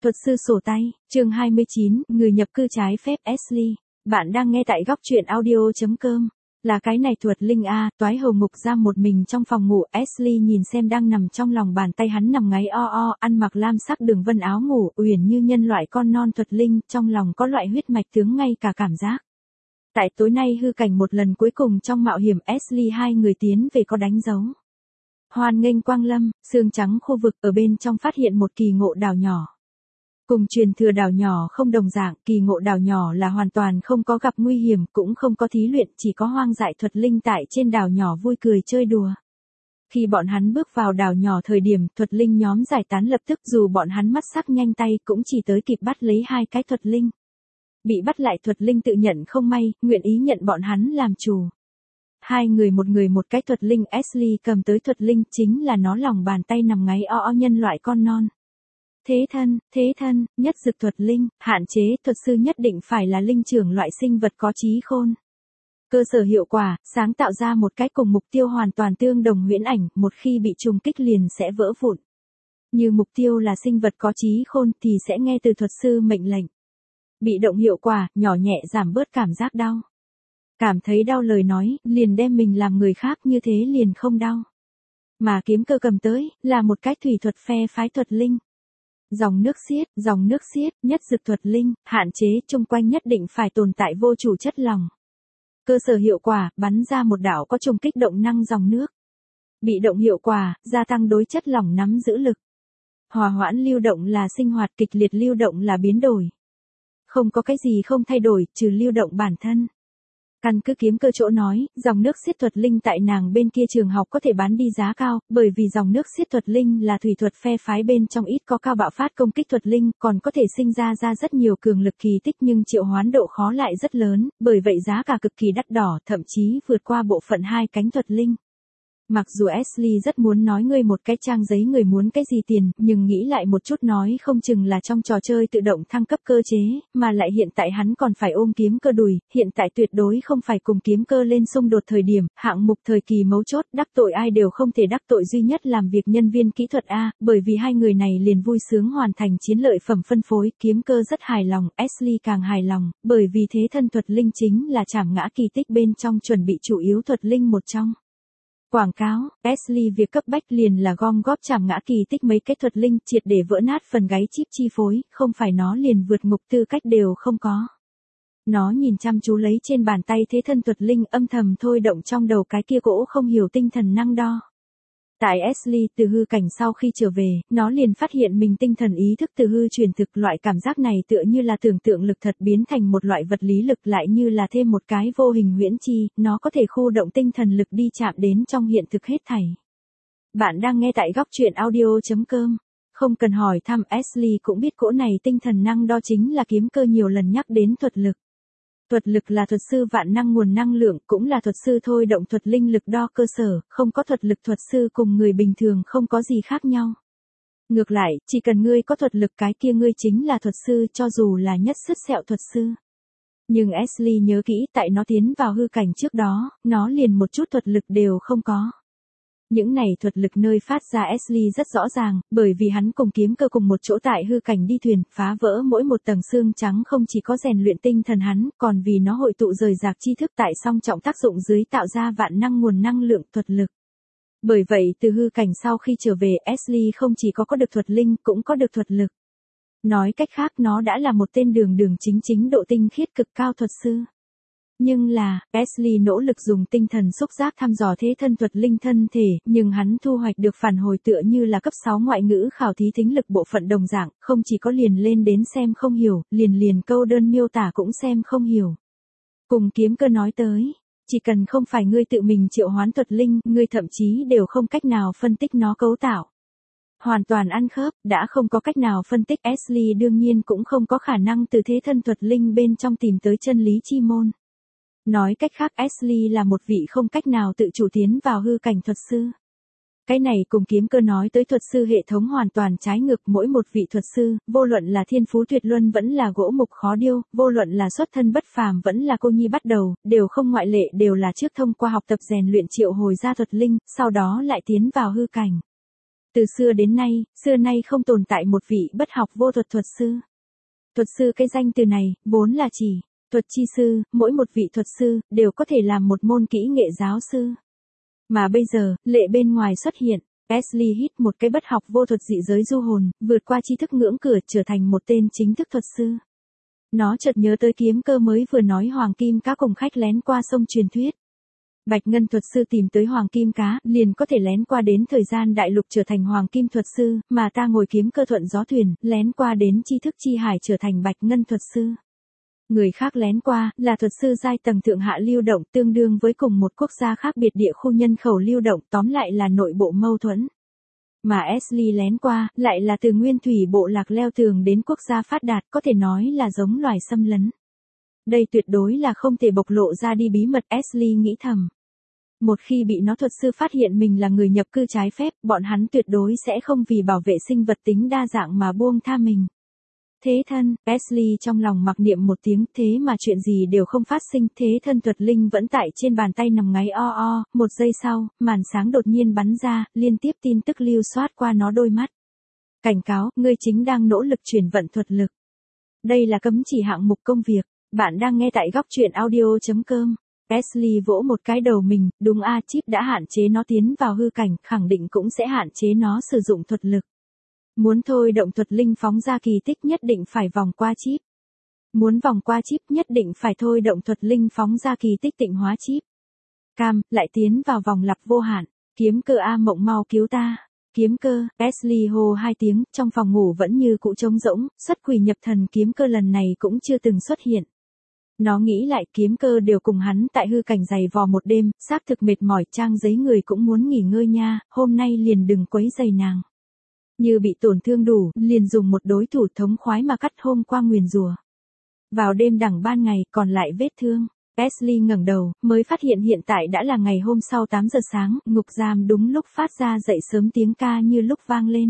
Thuật sư sổ tay, chương 29, người nhập cư trái phép Ashley. Bạn đang nghe tại góc truyện audio.com. Là cái này thuật linh a, toái hầu ngục giam một mình trong phòng ngủ. Ashley nhìn xem đang nằm trong lòng bàn tay hắn nằm ngáy ăn mặc lam sắc đường vân áo ngủ, uyển như nhân loại con non thuật linh, trong lòng có loại huyết mạch tướng ngay cả cảm giác. Tại tối nay hư cảnh một lần cuối cùng trong mạo hiểm Ashley hai người tiến về có đánh dấu. Hoan nghênh quang lâm, xương trắng khu vực ở bên trong phát hiện một kỳ ngộ đảo nhỏ. Cùng truyền thừa đảo nhỏ không đồng dạng, kỳ ngộ đảo nhỏ là hoàn toàn không có gặp nguy hiểm, cũng không có thí luyện, chỉ có hoang dại thuật linh tại trên đảo nhỏ vui cười chơi đùa. Khi bọn hắn bước vào đảo nhỏ thời điểm thuật linh nhóm giải tán lập tức, dù bọn hắn mắt sắc nhanh tay cũng chỉ tới kịp bắt lấy hai cái thuật linh. Bị bắt lại thuật linh tự nhận không may, nguyện ý nhận bọn hắn làm chủ. Hai người một cái thuật linh. Ashley cầm tới thuật linh chính là nó lòng bàn tay nằm ngáy nhân loại con non. Thế thân, nhất dực thuật linh, hạn chế, thuật sư nhất định phải là linh trưởng loại sinh vật có trí khôn. Cơ sở hiệu quả, sáng tạo ra một cái cùng mục tiêu hoàn toàn tương đồng huyễn ảnh, một khi bị trùng kích liền sẽ vỡ vụn. Như mục tiêu là sinh vật có trí khôn thì sẽ nghe từ thuật sư mệnh lệnh. Bị động hiệu quả, nhỏ nhẹ giảm bớt cảm giác đau. Cảm thấy đau lời nói, liền đem mình làm người khác như thế liền không đau. Mà kiếm cơ cầm tới, là một cái thủy thuật phe phái thuật linh. Dòng nước xiết, nhất dực thuật linh, hạn chế, chung quanh nhất định phải tồn tại vô chủ chất lỏng. Cơ sở hiệu quả, bắn ra một đạo có trùng kích động năng dòng nước. Bị động hiệu quả, gia tăng đối chất lỏng nắm giữ lực. Hòa hoãn lưu động là sinh hoạt, kịch liệt lưu động là biến đổi. Không có cái gì không thay đổi, trừ lưu động bản thân. Căn cứ kiếm cơ chỗ nói, dòng nước xiết thuật linh tại nàng bên kia trường học có thể bán đi giá cao, bởi vì dòng nước xiết thuật linh là thủy thuật phe phái bên trong ít có cao bạo phát công kích thuật linh, còn có thể sinh ra rất nhiều cường lực kỳ tích nhưng triệu hoán độ khó lại rất lớn, bởi vậy giá cả cực kỳ đắt đỏ, thậm chí vượt qua bộ phận hai cánh thuật linh. Mặc dù Ashley rất muốn nói ngươi một cái trang giấy người muốn cái gì tiền, nhưng nghĩ lại một chút nói không chừng là trong trò chơi tự động thăng cấp cơ chế, mà lại hiện tại hắn còn phải ôm kiếm cơ đùi, hiện tại tuyệt đối không phải cùng kiếm cơ lên xung đột thời điểm, hạng mục thời kỳ mấu chốt, đắc tội ai đều không thể đắc tội duy nhất làm việc nhân viên kỹ thuật A, bởi vì hai người này liền vui sướng hoàn thành chiến lợi phẩm phân phối, kiếm cơ rất hài lòng, Ashley càng hài lòng, bởi vì thế thân thuật linh chính là trảm ngã kỳ tích bên trong chuẩn bị chủ yếu thuật linh một trong. Quảng cáo, Ashley việc cấp bách liền là gom góp trảm ngã kỳ tích mấy cái thuật linh triệt để vỡ nát phần gáy chip chi phối, không phải nó liền vượt ngục tư cách đều không có. Nó nhìn chăm chú lấy trên bàn tay thế thân thuật linh âm thầm thôi động trong đầu cái kia gỗ không hiểu tinh thần năng đo. Tại Ashley từ hư cảnh sau khi trở về, nó liền phát hiện mình tinh thần ý thức từ hư chuyển thực, loại cảm giác này tựa như là tưởng tượng lực thật biến thành một loại vật lý lực, lại như là thêm một cái vô hình huyễn chi, nó có thể khu động tinh thần lực đi chạm đến trong hiện thực hết thảy. Bạn đang nghe tại góc truyện audio.com. Không cần hỏi thăm, Ashley cũng biết cỗ này tinh thần năng đo chính là kiếm cơ nhiều lần nhắc đến thuật lực. Thuật lực là thuật sư vạn năng nguồn năng lượng, cũng là thuật sư thôi động thuật linh lực đo cơ sở, không có thuật lực thuật sư cùng người bình thường không có gì khác nhau. Ngược lại, chỉ cần ngươi có thuật lực cái kia ngươi chính là thuật sư cho dù là nhất sứt sẹo thuật sư. Nhưng Ashley nhớ kỹ tại nó tiến vào hư cảnh trước đó, nó liền một chút thuật lực đều không có. Những này thuật lực nơi phát ra Ashley rất rõ ràng, bởi vì hắn cùng kiếm cơ cùng một chỗ tại hư cảnh đi thuyền, phá vỡ mỗi một tầng xương trắng không chỉ có rèn luyện tinh thần hắn, còn vì nó hội tụ rời rạc tri thức tại song trọng tác dụng dưới tạo ra vạn năng nguồn năng lượng thuật lực. Bởi vậy từ hư cảnh sau khi trở về Ashley không chỉ có được thuật linh cũng có được thuật lực. Nói cách khác nó đã là một tên đường chính độ tinh khiết cực cao thuật sư. Nhưng là, Ashley nỗ lực dùng tinh thần xúc giác thăm dò thế thân thuật linh thân thể, nhưng hắn thu hoạch được phản hồi tựa như là cấp 6 ngoại ngữ khảo thí thính lực bộ phận đồng dạng, không chỉ có liền lên đến xem không hiểu, liền câu đơn miêu tả cũng xem không hiểu. Cùng kiếm cơ nói tới, chỉ cần không phải ngươi tự mình triệu hoán thuật linh, ngươi thậm chí đều không cách nào phân tích nó cấu tạo. Hoàn toàn ăn khớp, đã không có cách nào phân tích, Ashley đương nhiên cũng không có khả năng từ thế thân thuật linh bên trong tìm tới chân lý chi môn. Nói cách khác Ashley là một vị không cách nào tự chủ tiến vào hư cảnh thuật sư. Cái này cùng kiếm cơ nói tới thuật sư hệ thống hoàn toàn trái ngược, mỗi một vị thuật sư, vô luận là thiên phú tuyệt luân vẫn là gỗ mục khó điêu, vô luận là xuất thân bất phàm vẫn là cô nhi bắt đầu, đều không ngoại lệ, đều là trước thông qua học tập rèn luyện triệu hồi ra thuật linh, sau đó lại tiến vào hư cảnh. Từ xưa đến nay, xưa nay không tồn tại một vị bất học vô thuật thuật sư. Thuật sư cái danh từ này, vốn là chỉ thuật chi sư, mỗi một vị thuật sư, đều có thể làm một môn kỹ nghệ giáo sư. Mà bây giờ, lệ bên ngoài xuất hiện, Ashley hít một cái bất học vô thuật dị giới du hồn, vượt qua tri thức ngưỡng cửa trở thành một tên chính thức thuật sư. Nó chợt nhớ tới kiếm cơ mới vừa nói Hoàng Kim Cá cùng khách lén qua sông truyền thuyết. Bạch Ngân thuật sư tìm tới Hoàng Kim Cá, liền có thể lén qua đến thời gian đại lục trở thành Hoàng Kim thuật sư, mà ta ngồi kiếm cơ thuận gió thuyền, lén qua đến tri thức chi hải trở thành Bạch Ngân thuật sư. Người khác lén qua, là thuật sư giai tầng thượng hạ lưu động tương đương với cùng một quốc gia khác biệt địa khu nhân khẩu lưu động, tóm lại là nội bộ mâu thuẫn. Mà Ashley lén qua, lại là từ nguyên thủy bộ lạc leo tường đến quốc gia phát đạt, có thể nói là giống loài xâm lấn. Đây tuyệt đối là không thể bộc lộ ra đi bí mật, Ashley nghĩ thầm. Một khi bị nó thuật sư phát hiện mình là người nhập cư trái phép, bọn hắn tuyệt đối sẽ không vì bảo vệ sinh vật tính đa dạng mà buông tha mình. Thế thân, Ashley trong lòng mặc niệm một tiếng, thế mà chuyện gì đều không phát sinh, thế thân thuật linh vẫn tại trên bàn tay nằm ngáy o o, một giây sau, màn sáng đột nhiên bắn ra, liên tiếp tin tức lưu xoát qua nó đôi mắt. Cảnh cáo, ngươi chính đang nỗ lực chuyển vận thuật lực. Đây là cấm chỉ hạng mục công việc, bạn đang nghe tại góc truyện audio.com. Ashley vỗ một cái đầu mình, đúng chip đã hạn chế nó tiến vào hư cảnh, khẳng định cũng sẽ hạn chế nó sử dụng thuật lực. Muốn thôi động thuật linh phóng ra kỳ tích nhất định phải vòng qua chip. Muốn vòng qua chip nhất định phải thôi động thuật linh phóng ra kỳ tích tịnh hóa chip. Cam, lại tiến vào vòng lặp vô hạn. Kiếm cơ Mộng mau cứu ta. Kiếm cơ, Ashley hô hai tiếng, trong phòng ngủ vẫn như cũ trống rỗng, xuất quỷ nhập thần kiếm cơ lần này cũng chưa từng xuất hiện. Nó nghĩ lại kiếm cơ đều cùng hắn tại hư cảnh dày vò một đêm, xác thực mệt mỏi, trang giấy người cũng muốn nghỉ ngơi nha, hôm nay liền đừng quấy rầy nàng. Như bị tổn thương đủ, liền dùng một đối thủ thống khoái mà cắt hôm qua nguyền rủa. Vào đêm đằng ban ngày, còn lại vết thương. Ashley ngẩng đầu, mới phát hiện hiện tại đã là ngày hôm sau 8 giờ sáng, ngục giam đúng lúc phát ra dậy sớm tiếng ca như lúc vang lên.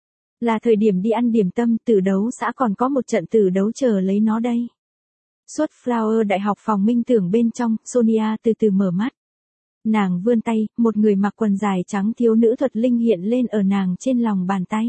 Là thời điểm đi ăn điểm tâm, tử đấu xã còn có một trận tử đấu chờ lấy nó đây. Suốt Flower Đại học phòng minh tưởng bên trong, Sonia từ từ mở mắt. Nàng vươn tay, một người mặc quần dài trắng thiếu nữ thuật linh hiện lên ở nàng trên lòng bàn tay.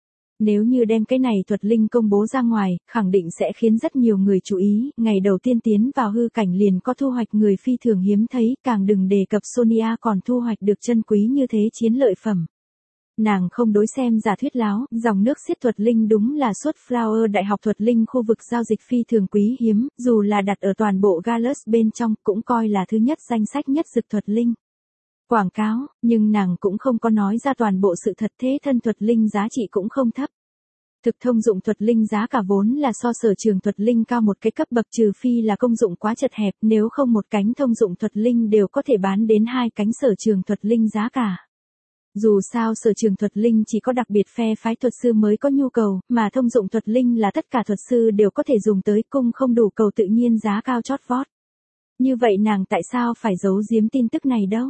Nếu như đem cái này thuật linh công bố ra ngoài, khẳng định sẽ khiến rất nhiều người chú ý, ngày đầu tiên tiến vào hư cảnh liền có thu hoạch người phi thường hiếm thấy, càng đừng đề cập Sonia còn thu hoạch được chân quý như thế chiến lợi phẩm. Nàng không đối xem giả thuyết láo, dòng nước xiết thuật linh đúng là suốt Flower Đại học thuật linh khu vực giao dịch phi thường quý hiếm, dù là đặt ở toàn bộ Gallus bên trong, cũng coi là thứ nhất danh sách nhất dực thuật linh. Quảng cáo, nhưng nàng cũng không có nói ra toàn bộ sự thật, thế thân thuật linh giá trị cũng không thấp. Thực thông dụng thuật linh giá cả vốn là so sở trường thuật linh cao một cái cấp bậc, trừ phi là công dụng quá chật hẹp, nếu không một cánh thông dụng thuật linh đều có thể bán đến hai cánh sở trường thuật linh giá cả. Dù sao sở trường thuật linh chỉ có đặc biệt phe phái thuật sư mới có nhu cầu, mà thông dụng thuật linh là tất cả thuật sư đều có thể dùng tới, cung không đủ cầu tự nhiên giá cao chót vót. Như vậy nàng tại sao phải giấu giếm tin tức này đâu?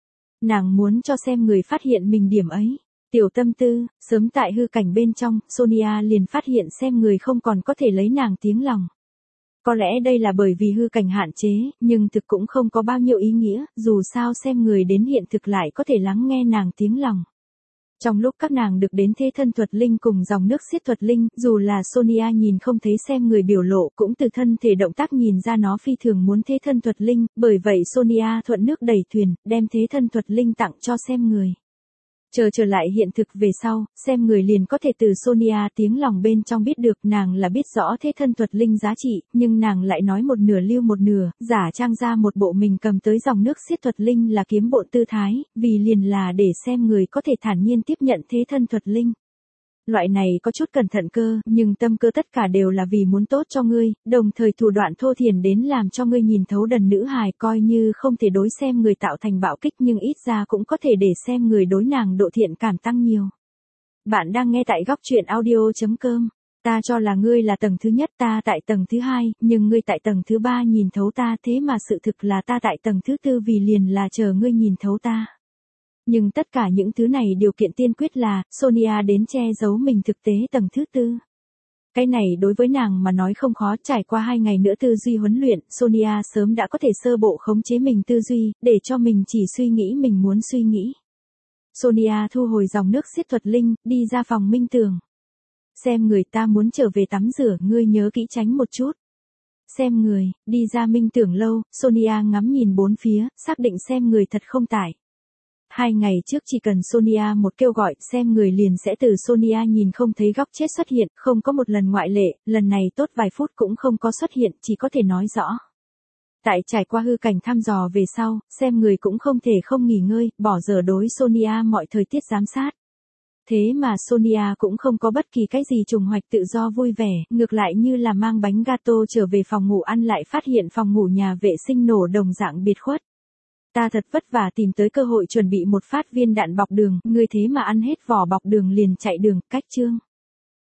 Nàng muốn cho xem người phát hiện mình điểm ấy. Tiểu tâm tư, sớm tại hư cảnh bên trong, Sonia liền phát hiện xem người không còn có thể lấy nàng tiếng lòng. Có lẽ đây là bởi vì hư cảnh hạn chế, nhưng thực cũng không có bao nhiêu ý nghĩa, dù sao xem người đến hiện thực lại có thể lắng nghe nàng tiếng lòng. Trong lúc các nàng được đến thế thân thuật linh cùng dòng nước xiết thuật linh, dù là Sonia nhìn không thấy xem người biểu lộ cũng từ thân thể động tác nhìn ra nó phi thường muốn thế thân thuật linh, bởi vậy Sonia thuận nước đẩy thuyền, đem thế thân thuật linh tặng cho xem người. Trở lại hiện thực về sau, xem người liền có thể từ Sonia tiếng lòng bên trong biết được nàng là biết rõ thế thân thuật linh giá trị, nhưng nàng lại nói một nửa lưu một nửa, giả trang ra một bộ mình cầm tới dòng nước xiết thuật linh là kiếm bộn tư thái, vì liền là để xem người có thể thản nhiên tiếp nhận thế thân thuật linh. Loại này có chút cẩn thận cơ, nhưng tâm cơ tất cả đều là vì muốn tốt cho ngươi, đồng thời thủ đoạn thô thiển đến làm cho ngươi nhìn thấu đần nữ hài, coi như không thể đối xem người tạo thành bạo kích nhưng ít ra cũng có thể để xem người đối nàng độ thiện cảm tăng nhiều. Bạn đang nghe tại góc truyện audio.com. Ta cho là ngươi là tầng thứ nhất, ta tại tầng thứ hai, nhưng ngươi tại tầng thứ ba nhìn thấu ta, thế mà sự thực là ta tại tầng thứ tư, vì liền là chờ ngươi nhìn thấu ta. Nhưng tất cả những thứ này điều kiện tiên quyết là, Sonia đến che giấu mình thực tế tầng thứ tư. Cái này đối với nàng mà nói không khó, trải qua 2 ngày nữa tư duy huấn luyện, Sonia sớm đã có thể sơ bộ khống chế mình tư duy, để cho mình chỉ suy nghĩ mình muốn suy nghĩ. Sonia thu hồi dòng nước xiết thuật linh, đi ra phòng Minh Tường. Xem người ta muốn trở về tắm rửa, ngươi nhớ kỹ tránh một chút. Xem người, đi ra Minh Tưởng lâu, Sonia ngắm nhìn bốn phía, xác định xem người thật không tại. 2 ngày trước chỉ cần Sonia một kêu gọi, xem người liền sẽ từ Sonia nhìn không thấy góc chết xuất hiện, không có một lần ngoại lệ, lần này tốt vài phút cũng không có xuất hiện, chỉ có thể nói rõ. Tại trải qua hư cảnh thăm dò về sau, xem người cũng không thể không nghỉ ngơi, bỏ giờ đối Sonia mọi thời tiết giám sát. Thế mà Sonia cũng không có bất kỳ cái gì trùng hoạch tự do vui vẻ, ngược lại như là mang bánh gato trở về phòng ngủ ăn lại phát hiện phòng ngủ nhà vệ sinh nổ đồng dạng biệt khuất. Ta thật vất vả tìm tới cơ hội chuẩn bị một phát viên đạn bọc đường, ngươi thế mà ăn hết vỏ bọc đường liền chạy đường, cách chương.